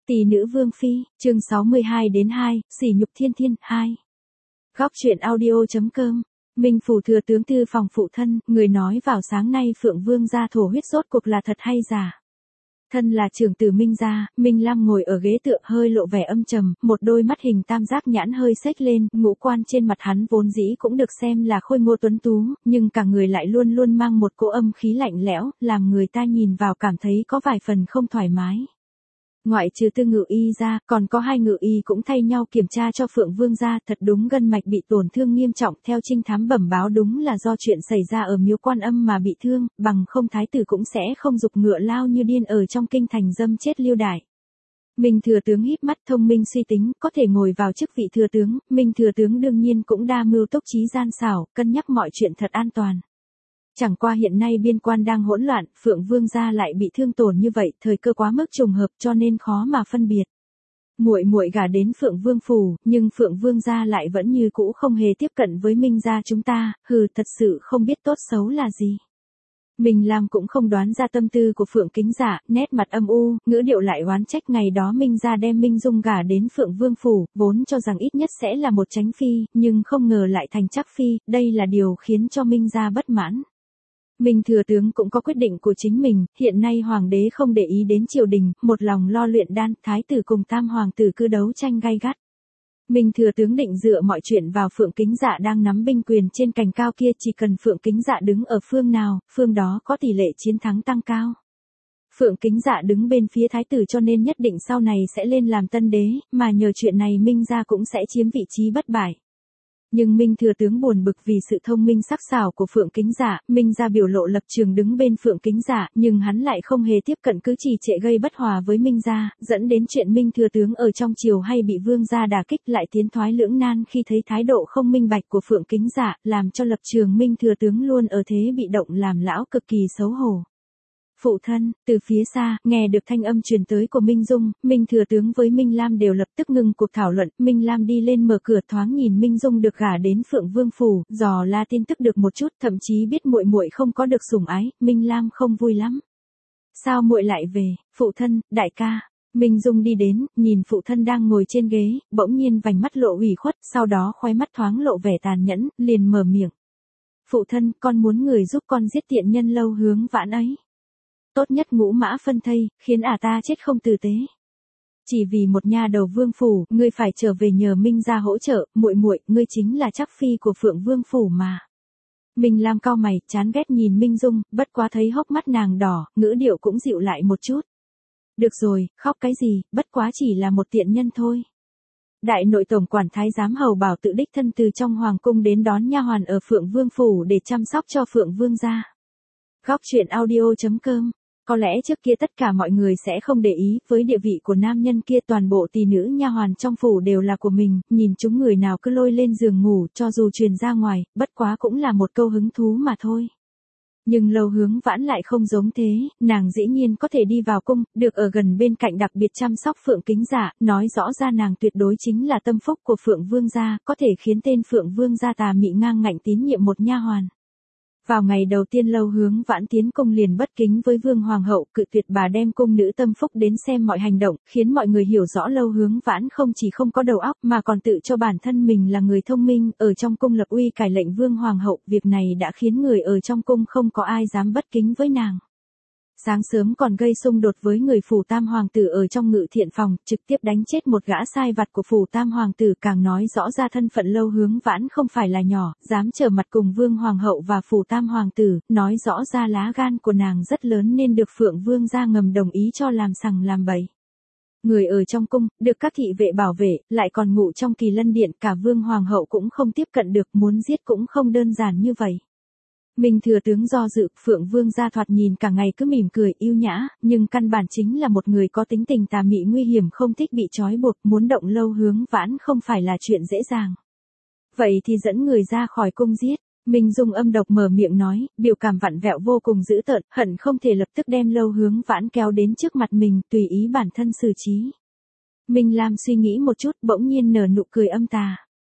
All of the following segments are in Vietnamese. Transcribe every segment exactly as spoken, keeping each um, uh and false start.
Tỷ nữ Vương Phi, chương sáu mươi hai đến hai, sỉ nhục thiên thiên, hai. Góc truyện audio.com. Minh Phủ thừa tướng tư phòng phụ thân, người nói vào sáng nay Phượng Vương gia thổ huyết rốt cuộc là thật hay giả. Thân là trưởng tử Minh gia, Minh Lam ngồi ở ghế tựa hơi lộ vẻ âm trầm, một đôi mắt hình tam giác nhãn hơi xếch lên, ngũ quan trên mặt hắn vốn dĩ cũng được xem là khôi ngô tuấn tú, nhưng cả người lại luôn luôn mang một cỗ âm khí lạnh lẽo, làm người ta nhìn vào cảm thấy có vài phần không thoải mái. Ngoại trừ tư ngự y ra, còn có hai ngự y cũng thay nhau kiểm tra cho Phượng Vương gia, thật đúng gân mạch bị tổn thương nghiêm trọng, theo trinh thám bẩm báo đúng là do chuyện xảy ra ở miếu Quan Âm mà bị thương, bằng không thái tử cũng sẽ không giục ngựa lao như điên ở trong kinh thành dâm chết lưu đày. Minh thừa tướng híp mắt thông minh suy tính, có thể ngồi vào chức vị thừa tướng, Minh thừa tướng đương nhiên cũng đa mưu túc trí gian xảo, cân nhắc mọi chuyện thật an toàn. Chẳng qua hiện nay biên quan đang hỗn loạn, Phượng Vương gia lại bị thương tổn như vậy, thời cơ quá mức trùng hợp cho nên khó mà phân biệt. Muội muội gả đến Phượng Vương phủ, nhưng Phượng Vương gia lại vẫn như cũ không hề tiếp cận với Minh gia chúng ta, hừ, thật sự không biết tốt xấu là gì. Minh Lam cũng không đoán ra tâm tư của Phượng Kính Dạ, nét mặt âm u, ngữ điệu lại oán trách ngày đó Minh gia đem Minh Dung gả đến Phượng Vương phủ, vốn cho rằng ít nhất sẽ là một chánh phi, nhưng không ngờ lại thành chắc phi, đây là điều khiến cho Minh gia bất mãn. Minh thừa tướng cũng có quyết định của chính mình, hiện nay hoàng đế không để ý đến triều đình, một lòng lo luyện đan, thái tử cùng tam hoàng tử cứ đấu tranh gay gắt. Minh thừa tướng định dựa mọi chuyện vào Phượng Kính Dạ đang nắm binh quyền trên cành cao kia, chỉ cần Phượng Kính Dạ đứng ở phương nào, phương đó có tỷ lệ chiến thắng tăng cao. Phượng Kính Dạ đứng bên phía thái tử cho nên nhất định sau này sẽ lên làm tân đế, mà nhờ chuyện này Minh gia cũng sẽ chiếm vị trí bất bại. Nhưng Minh thừa tướng buồn bực vì sự thông minh sắc sảo của Phượng Kính Dạ, Minh gia biểu lộ lập trường đứng bên Phượng Kính Dạ, nhưng hắn lại không hề tiếp cận, cứ trì trệ gây bất hòa với Minh gia, dẫn đến chuyện Minh thừa tướng ở trong triều hay bị Vương gia đả kích lại tiến thoái lưỡng nan khi thấy thái độ không minh bạch của Phượng Kính Dạ, làm cho lập trường Minh thừa tướng luôn ở thế bị động làm lão cực kỳ xấu hổ. Phụ thân, từ phía xa, nghe được thanh âm truyền tới của Minh Dung, Minh thừa tướng với Minh Lam đều lập tức ngừng cuộc thảo luận, Minh Lam đi lên mở cửa thoáng nhìn Minh Dung được gả đến Phượng Vương phủ, dò la tin tức được một chút, thậm chí biết muội muội không có được sủng ái, Minh Lam không vui lắm. Sao muội lại về, phụ thân, đại ca? Minh Dung đi đến, nhìn phụ thân đang ngồi trên ghế, bỗng nhiên vành mắt lộ ủy khuất, sau đó khóe mắt thoáng lộ vẻ tàn nhẫn, liền mở miệng. Phụ thân, con muốn người giúp con giết tiện nhân Lâu Hướng Vãn ấy. Tốt nhất ngũ mã phân thây, khiến ả ta chết không tử tế. Chỉ vì một nha đầu vương phủ, ngươi phải trở về nhờ Minh gia hỗ trợ, muội muội, ngươi chính là chắc phi của Phượng Vương phủ mà. Minh Lam cau mày, chán ghét nhìn Minh Dung, bất quá thấy hốc mắt nàng đỏ, ngữ điệu cũng dịu lại một chút. Được rồi, khóc cái gì, bất quá chỉ là một tiện nhân thôi. Đại nội tổng quản thái giám Hầu Bảo tự đích thân từ trong hoàng cung đến đón nha hoàn ở Phượng Vương phủ để chăm sóc cho Phượng Vương gia. Góc truyện audio.com. Có lẽ trước kia tất cả mọi người sẽ không để ý, với địa vị của nam nhân kia toàn bộ tỷ nữ nha hoàn trong phủ đều là của mình, nhìn chúng người nào cứ lôi lên giường ngủ, cho dù truyền ra ngoài, bất quá cũng là một câu hứng thú mà thôi. Nhưng Lâu Hướng Vãn lại không giống thế, nàng dĩ nhiên có thể đi vào cung, được ở gần bên cạnh đặc biệt chăm sóc Phượng Kính Dạ, nói rõ ra nàng tuyệt đối chính là tâm phúc của Phượng Vương gia, có thể khiến tên Phượng Vương gia tà mị ngang ngạnh tín nhiệm một nha hoàn. Vào ngày đầu tiên Lâu Hướng Vãn tiến cung liền bất kính với Vương Hoàng hậu, cự tuyệt bà đem cung nữ tâm phúc đến xem mọi hành động, khiến mọi người hiểu rõ Lâu Hướng Vãn không chỉ không có đầu óc mà còn tự cho bản thân mình là người thông minh, ở trong cung lập uy cải lệnh Vương Hoàng hậu, việc này đã khiến người ở trong cung không có ai dám bất kính với nàng. Sáng sớm còn gây xung đột với người phủ tam hoàng tử ở trong ngự thiện phòng, trực tiếp đánh chết một gã sai vặt của phủ tam hoàng tử, càng nói rõ ra thân phận Lâu Hướng Vãn không phải là nhỏ, dám trở mặt cùng Vương Hoàng hậu và phủ tam hoàng tử, nói rõ ra lá gan của nàng rất lớn nên được Phượng Vương gia ngầm đồng ý cho làm sằng làm bậy. Người ở trong cung, được các thị vệ bảo vệ, lại còn ngủ trong Kỳ Lân điện, cả Vương Hoàng hậu cũng không tiếp cận được, muốn giết cũng không đơn giản như vậy. Minh thừa tướng do dự, Phượng Vương gia thoạt nhìn cả ngày cứ mỉm cười yêu nhã, nhưng căn bản chính là một người có tính tình tà mị nguy hiểm, không thích bị trói buộc, muốn động Lâu Hướng Vãn không phải là chuyện dễ dàng. Vậy thì dẫn người ra khỏi cung giết. Minh Dung âm độc mở miệng nói, biểu cảm vặn vẹo vô cùng dữ tợn, hận không thể lập tức đem Lâu Hướng Vãn kéo đến trước mặt mình, tùy ý bản thân xử trí. Minh Lam suy nghĩ một chút, bỗng nhiên nở nụ cười âm tà.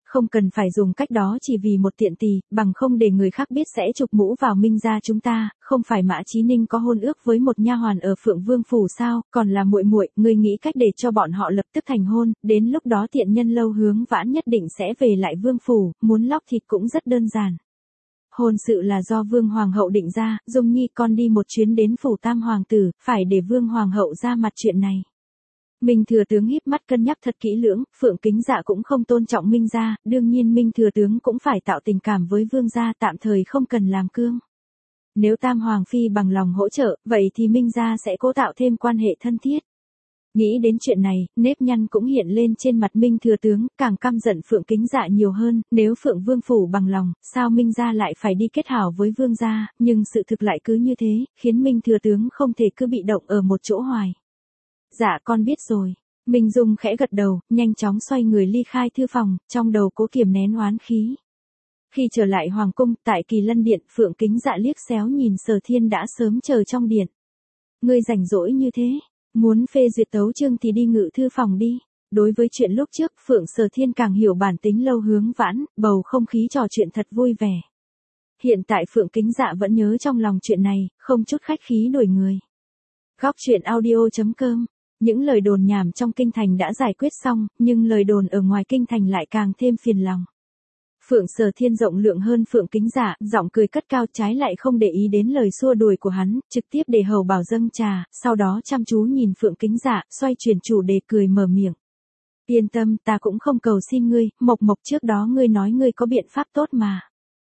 không cần phải dùng cách đó chỉ vì một tiện tỳ, bằng không để người khác biết sẽ chụp mũ vào Minh gia chúng ta, không phải Mã Chí Ninh có hôn ước với một nha hoàn ở Phượng Vương phủ sao, còn là muội muội, ngươi nghĩ cách để cho bọn họ lập tức thành hôn, đến lúc đó tiện nhân Lâu Hướng Vãn nhất định sẽ về lại Vương phủ, muốn lóc thịt cũng rất đơn giản. Hôn sự là do Vương Hoàng hậu định ra, Dung Nhi con đi một chuyến đến phủ Tam Hoàng tử, phải để Vương Hoàng hậu ra mặt chuyện này. Minh thừa tướng híp mắt cân nhắc thật kỹ lưỡng, Phượng Kính Dạ cũng không tôn trọng Minh gia, đương nhiên Minh thừa tướng cũng phải tạo tình cảm với Vương gia, tạm thời không cần làm cương. Nếu Tam Hoàng phi bằng lòng hỗ trợ, vậy thì Minh gia sẽ cố tạo thêm quan hệ thân thiết. Nghĩ đến chuyện này, nếp nhăn cũng hiện lên trên mặt Minh thừa tướng, càng căm giận Phượng Kính Dạ nhiều hơn, nếu Phượng Vương phủ bằng lòng, sao Minh gia lại phải đi kết hảo với Vương gia, nhưng sự thực lại cứ như thế, khiến Minh thừa tướng không thể cứ bị động ở một chỗ hoài. Dạ con biết rồi. Minh Dung khẽ gật đầu, nhanh chóng xoay người ly khai thư phòng, trong đầu cố kiềm nén oán khí. Khi trở lại hoàng cung, tại Kỳ Lân điện, Phượng Kính Dạ liếc xéo nhìn Sở Thiên đã sớm chờ trong điện. Ngươi rảnh rỗi như thế, muốn phê duyệt tấu chương thì đi ngự thư phòng đi. Đối với chuyện lúc trước, Phượng Sở Thiên càng hiểu bản tính Lâu Hướng Vãn, bầu không khí trò chuyện thật vui vẻ. Hiện tại Phượng Kính Dạ vẫn nhớ trong lòng chuyện này, không chút khách khí đuổi người. Góc truyện audio chấm com. Những lời đồn nhảm trong kinh thành đã giải quyết xong, nhưng lời đồn ở ngoài kinh thành lại càng thêm phiền lòng. Phượng Sở Thiên rộng lượng hơn Phượng Kính Dạ, giọng cười cất cao, trái lại không để ý đến lời xua đuổi của hắn, trực tiếp để hầu bảo dâng trà, sau đó chăm chú nhìn Phượng Kính Dạ, xoay chuyển chủ đề cười mở miệng. Yên tâm, ta cũng không cầu xin ngươi, Mộc Mộc trước đó ngươi nói ngươi có biện pháp tốt mà.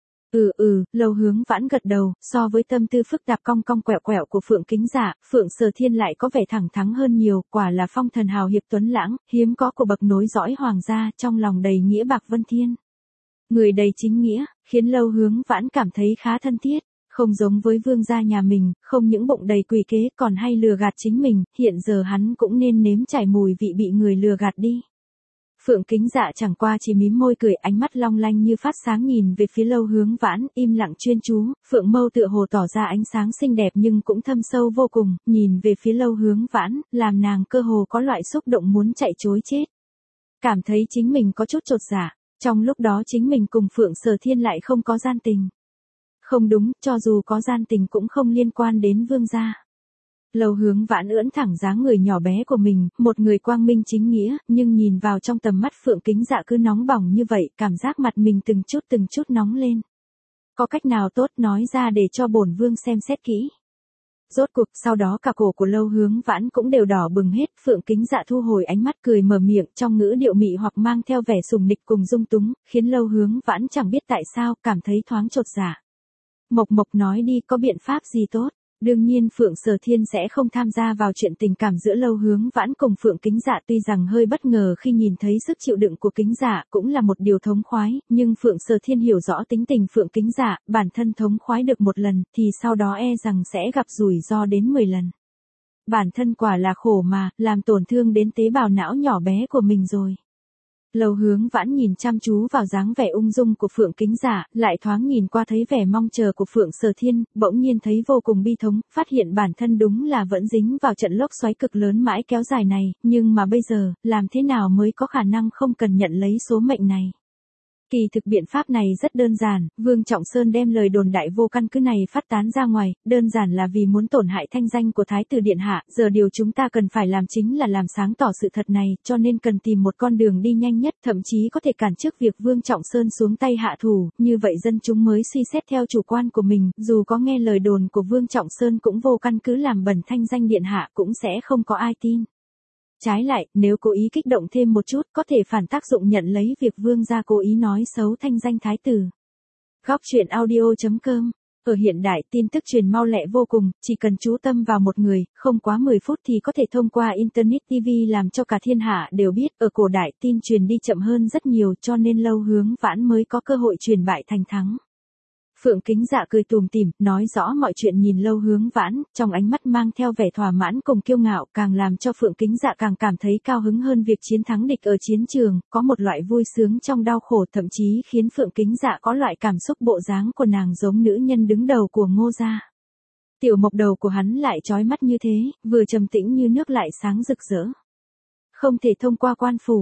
Ừ ừ, Lâu Hướng Vãn gật đầu, so với tâm tư phức tạp cong cong quẹo quẹo của Phượng Kính Dạ, Phượng Sở Thiên lại có vẻ thẳng thắn hơn nhiều, quả là phong thần hào hiệp tuấn lãng, hiếm có của bậc nối dõi hoàng gia, trong lòng đầy nghĩa bạc vân thiên. Người đầy chính nghĩa, khiến Lâu Hướng Vãn cảm thấy khá thân thiết, không giống với vương gia nhà mình, không những bụng đầy quỷ kế còn hay lừa gạt chính mình, hiện giờ hắn cũng nên nếm trải mùi vị bị người lừa gạt đi. Phượng Kính Dạ chẳng qua chỉ mím môi cười, ánh mắt long lanh như phát sáng nhìn về phía Lâu Hướng Vãn, im lặng chuyên chú, Phượng mâu tựa hồ tỏ ra ánh sáng xinh đẹp nhưng cũng thâm sâu vô cùng, nhìn về phía Lâu Hướng Vãn, làm nàng cơ hồ có loại xúc động muốn chạy trối chết. Cảm thấy chính mình có chút chột dạ, trong lúc đó chính mình cùng Phượng Sở Thiên lại không có gian tình. Không đúng, cho dù có gian tình cũng không liên quan đến vương gia. Lâu Hướng Vãn ưỡn thẳng dáng người nhỏ bé của mình, một người quang minh chính nghĩa, nhưng nhìn vào trong tầm mắt Phượng Kính Dạ cứ nóng bỏng như vậy, cảm giác mặt mình từng chút từng chút nóng lên. Có cách nào tốt nói ra để cho bổn vương xem xét kỹ. Rốt cuộc, sau đó cả cổ của Lâu Hướng Vãn cũng đều đỏ bừng hết, Phượng Kính Dạ thu hồi ánh mắt cười mở miệng, trong ngữ điệu mị hoặc mang theo vẻ sùng nịch cùng dung túng, khiến Lâu Hướng Vãn chẳng biết tại sao, cảm thấy thoáng chột dạ. Mộc Mộc nói đi, có biện pháp gì tốt? Đương nhiên Phượng Sở Thiên sẽ không tham gia vào chuyện tình cảm giữa Lâu Hướng Vãn cùng Phượng Kính Dạ, tuy rằng hơi bất ngờ khi nhìn thấy sức chịu đựng của Kính Dạ cũng là một điều thống khoái, nhưng Phượng Sở Thiên hiểu rõ tính tình Phượng Kính Dạ, bản thân thống khoái được một lần thì sau đó e rằng sẽ gặp rủi ro đến mười lần. Bản thân quả là khổ mà, làm tổn thương đến tế bào não nhỏ bé của mình rồi. Lâu Hướng Vãn nhìn chăm chú vào dáng vẻ ung dung của Phượng Kính Dạ, lại thoáng nhìn qua thấy vẻ mong chờ của Phượng Sở Thiên, bỗng nhiên thấy vô cùng bi thống, phát hiện bản thân đúng là vẫn dính vào trận lốc xoáy cực lớn mãi kéo dài này, nhưng mà bây giờ, làm thế nào mới có khả năng không cần nhận lấy số mệnh này. Kỳ thực biện pháp này rất đơn giản, Vương Trọng Sơn đem lời đồn đại vô căn cứ này phát tán ra ngoài, đơn giản là vì muốn tổn hại thanh danh của Thái tử Điện Hạ, giờ điều chúng ta cần phải làm chính là làm sáng tỏ sự thật này, cho nên cần tìm một con đường đi nhanh nhất, thậm chí có thể cản trước việc Vương Trọng Sơn xuống tay hạ thủ, như vậy dân chúng mới suy xét theo chủ quan của mình, dù có nghe lời đồn của Vương Trọng Sơn cũng vô căn cứ làm bẩn thanh danh Điện Hạ cũng sẽ không có ai tin. Trái lại, nếu cố ý kích động thêm một chút, có thể phản tác dụng nhận lấy việc vương gia cố ý nói xấu thanh danh thái tử. Góc truyện audio chấm com. Ở hiện đại, tin tức truyền mau lẹ vô cùng, chỉ cần chú tâm vào một người, không quá mười phút thì có thể thông qua Internet ti vi làm cho cả thiên hạ đều biết. Ở cổ đại, tin truyền đi chậm hơn rất nhiều, cho nên Lâu Hướng Vãn mới có cơ hội truyền bại thành thắng. Phượng Kính Dạ cười tủm tỉm, nói rõ mọi chuyện nhìn Lâu Hướng Vãn, trong ánh mắt mang theo vẻ thỏa mãn cùng kiêu ngạo, càng làm cho Phượng Kính Dạ càng cảm thấy cao hứng hơn việc chiến thắng địch ở chiến trường, có một loại vui sướng trong đau khổ, thậm chí khiến Phượng Kính Dạ có loại cảm xúc bộ dáng của nàng giống nữ nhân đứng đầu của Ngô gia. Tiểu Mộc đầu của hắn lại chói mắt như thế, vừa trầm tĩnh như nước lại sáng rực rỡ. Không thể thông qua quan phủ.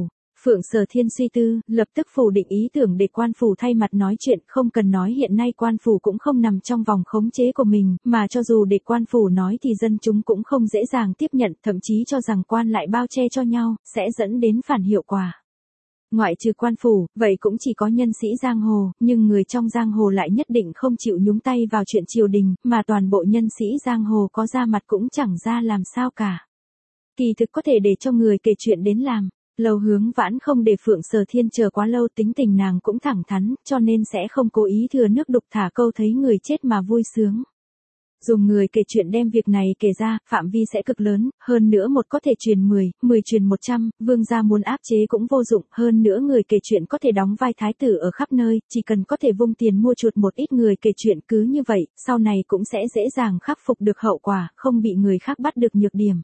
Phượng Sở Thiên suy tư, lập tức phủ định ý tưởng để quan phủ thay mặt nói chuyện, không cần nói hiện nay quan phủ cũng không nằm trong vòng khống chế của mình, mà cho dù để quan phủ nói thì dân chúng cũng không dễ dàng tiếp nhận, thậm chí cho rằng quan lại bao che cho nhau, sẽ dẫn đến phản hiệu quả. Ngoại trừ quan phủ, vậy cũng chỉ có nhân sĩ giang hồ, nhưng người trong giang hồ lại nhất định không chịu nhúng tay vào chuyện triều đình, mà toàn bộ nhân sĩ giang hồ có ra mặt cũng chẳng ra làm sao cả. Kỳ thực có thể để cho người kể chuyện đến làm. Lâu Hướng Vãn không để Phượng Sở Thiên chờ quá lâu, tính tình nàng cũng thẳng thắn, cho nên sẽ không cố ý thừa nước đục thả câu thấy người chết mà vui sướng. Dùng người kể chuyện đem việc này kể ra, phạm vi sẽ cực lớn, hơn nữa một có thể truyền mười, mười truyền một trăm, vương gia muốn áp chế cũng vô dụng, hơn nữa người kể chuyện có thể đóng vai thái tử ở khắp nơi, chỉ cần có thể vung tiền mua chuột một ít người kể chuyện cứ như vậy, sau này cũng sẽ dễ dàng khắc phục được hậu quả, không bị người khác bắt được nhược điểm.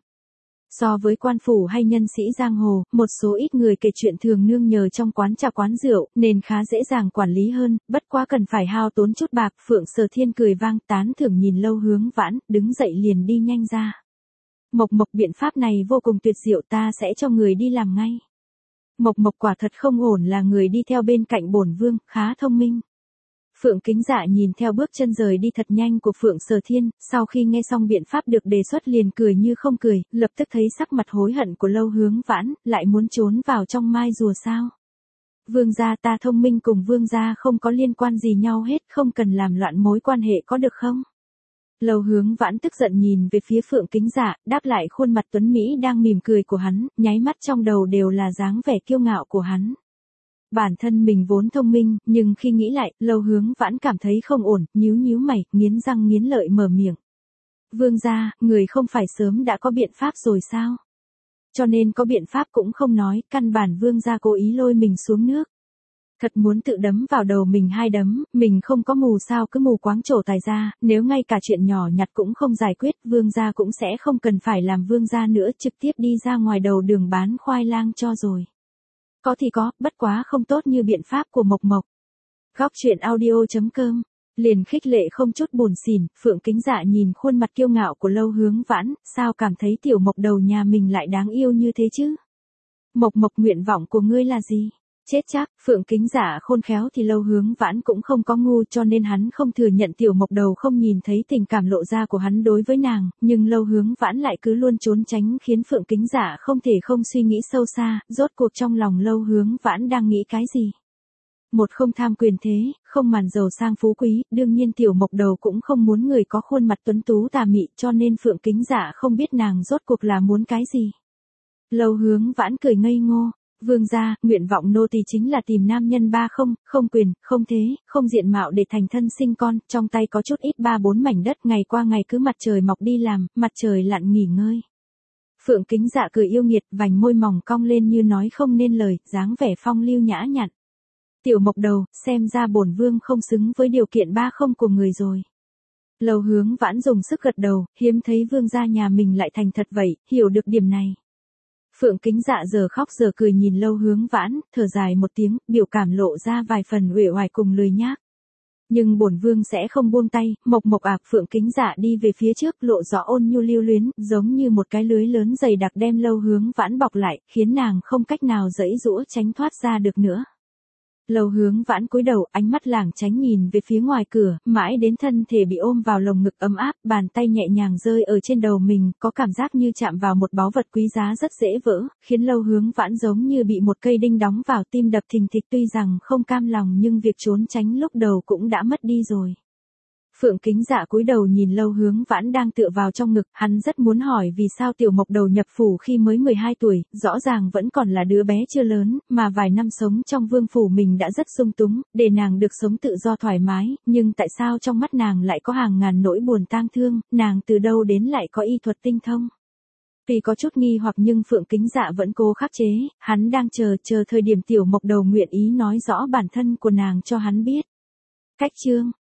So với quan phủ hay nhân sĩ giang hồ, một số ít người kể chuyện thường nương nhờ trong quán trà quán rượu, nên khá dễ dàng quản lý hơn, bất quá cần phải hao tốn chút bạc. Phượng Sở Thiên cười vang tán thưởng nhìn Lâu Hướng Vãn, đứng dậy liền đi nhanh ra. Mộc Mộc biện pháp này vô cùng tuyệt diệu, ta sẽ cho người đi làm ngay. Mộc Mộc quả thật không ổn là người đi theo bên cạnh bổn vương, khá thông minh. Phượng Kính Dạ nhìn theo bước chân rời đi thật nhanh của Phượng Sở Thiên, sau khi nghe xong biện pháp được đề xuất liền cười như không cười, lập tức thấy sắc mặt hối hận của Lâu Hướng Vãn, lại muốn trốn vào trong mai rùa sao. Vương gia, ta thông minh cùng vương gia không có liên quan gì nhau hết, không cần làm loạn mối quan hệ có được không? Lâu Hướng Vãn tức giận nhìn về phía Phượng Kính Dạ, đáp lại khuôn mặt tuấn Mỹ đang mỉm cười của hắn, nháy mắt trong đầu đều là dáng vẻ kiêu ngạo của hắn. Bản thân mình vốn thông minh, nhưng khi nghĩ lại, Lâu Hướng Vãn cảm thấy không ổn, nhíu nhíu mày, nghiến răng nghiến lợi mở miệng. Vương gia, người không phải sớm đã có biện pháp rồi sao? Cho nên có biện pháp cũng không nói, căn bản vương gia cố ý lôi mình xuống nước. Thật muốn tự đấm vào đầu mình hai đấm, mình không có mù sao cứ mù quáng trổ tài ra, nếu ngay cả chuyện nhỏ nhặt cũng không giải quyết, vương gia cũng sẽ không cần phải làm vương gia nữa, trực tiếp đi ra ngoài đầu đường bán khoai lang cho rồi. Có thì có, bất quá không tốt như biện pháp của Mộc Mộc. Góc truyện audio chấm com, liền khích lệ không chút buồn xỉn. Phượng Kính Dạ nhìn khuôn mặt kiêu ngạo của Lâu Hướng Vãn, sao cảm thấy tiểu Mộc đầu nhà mình lại đáng yêu như thế chứ? Mộc Mộc, nguyện vọng của ngươi là gì? Chết chắc, Phượng Kính Dạ khôn khéo thì Lâu Hướng Vãn cũng không có ngu, cho nên hắn không thừa nhận tiểu Mộc đầu không nhìn thấy tình cảm lộ ra của hắn đối với nàng, nhưng Lâu Hướng Vãn lại cứ luôn trốn tránh khiến Phượng Kính Dạ không thể không suy nghĩ sâu xa, rốt cuộc trong lòng Lâu Hướng Vãn đang nghĩ cái gì. Một không tham quyền thế, không màn giàu sang phú quý, đương nhiên tiểu Mộc đầu cũng không muốn người có khuôn mặt tuấn tú tà mị, cho nên Phượng Kính Dạ không biết nàng rốt cuộc là muốn cái gì. Lâu Hướng Vãn cười ngây ngô. Vương gia, nguyện vọng nô tỳ chính là tìm nam nhân ba không, không quyền, không thế, không diện mạo để thành thân sinh con, trong tay có chút ít ba bốn mảnh đất, ngày qua ngày cứ mặt trời mọc đi làm, mặt trời lặn nghỉ ngơi. Phượng Kính Dạ cười yêu nghiệt, vành môi mỏng cong lên như nói không nên lời, dáng vẻ phong lưu nhã nhặn. Tiểu Mộc đầu, xem ra bổn vương không xứng với điều kiện ba không của người rồi. Lâu Hướng Vãn dùng sức gật đầu, hiếm thấy vương gia nhà mình lại thành thật vậy, hiểu được điểm này. Phượng Kính Dạ giờ khóc giờ cười nhìn Lâu Hướng Vãn, thở dài một tiếng, biểu cảm lộ ra vài phần uể oải cùng lười nhác. Nhưng bổn vương sẽ không buông tay. Mộc Mộc ạc. Phượng Kính Dạ đi về phía trước, lộ rõ ôn nhu lưu luyến, giống như một cái lưới lớn dày đặc đem Lâu Hướng Vãn bọc lại, khiến nàng không cách nào giãy giũa tránh thoát ra được nữa. Lâu Hướng Vãn cúi đầu, ánh mắt lảng tránh nhìn về phía ngoài cửa, mãi đến thân thể bị ôm vào lồng ngực ấm áp, bàn tay nhẹ nhàng rơi ở trên đầu mình, có cảm giác như chạm vào một báu vật quý giá rất dễ vỡ, khiến Lâu Hướng Vãn giống như bị một cây đinh đóng vào tim đập thình thịch, tuy rằng không cam lòng nhưng việc trốn tránh lúc đầu cũng đã mất đi rồi. Phượng Kính Dạ cúi đầu nhìn Lâu Hướng Vãn đang tựa vào trong ngực, hắn rất muốn hỏi vì sao tiểu Mộc đầu nhập phủ khi mới mười hai tuổi, rõ ràng vẫn còn là đứa bé chưa lớn, mà vài năm sống trong vương phủ mình đã rất sung túng, để nàng được sống tự do thoải mái, nhưng tại sao trong mắt nàng lại có hàng ngàn nỗi buồn tang thương, nàng từ đâu đến lại có y thuật tinh thông. Vì có chút nghi hoặc nhưng Phượng Kính Dạ vẫn cố khắc chế, hắn đang chờ, chờ thời điểm tiểu Mộc đầu nguyện ý nói rõ bản thân của nàng cho hắn biết. Cách chương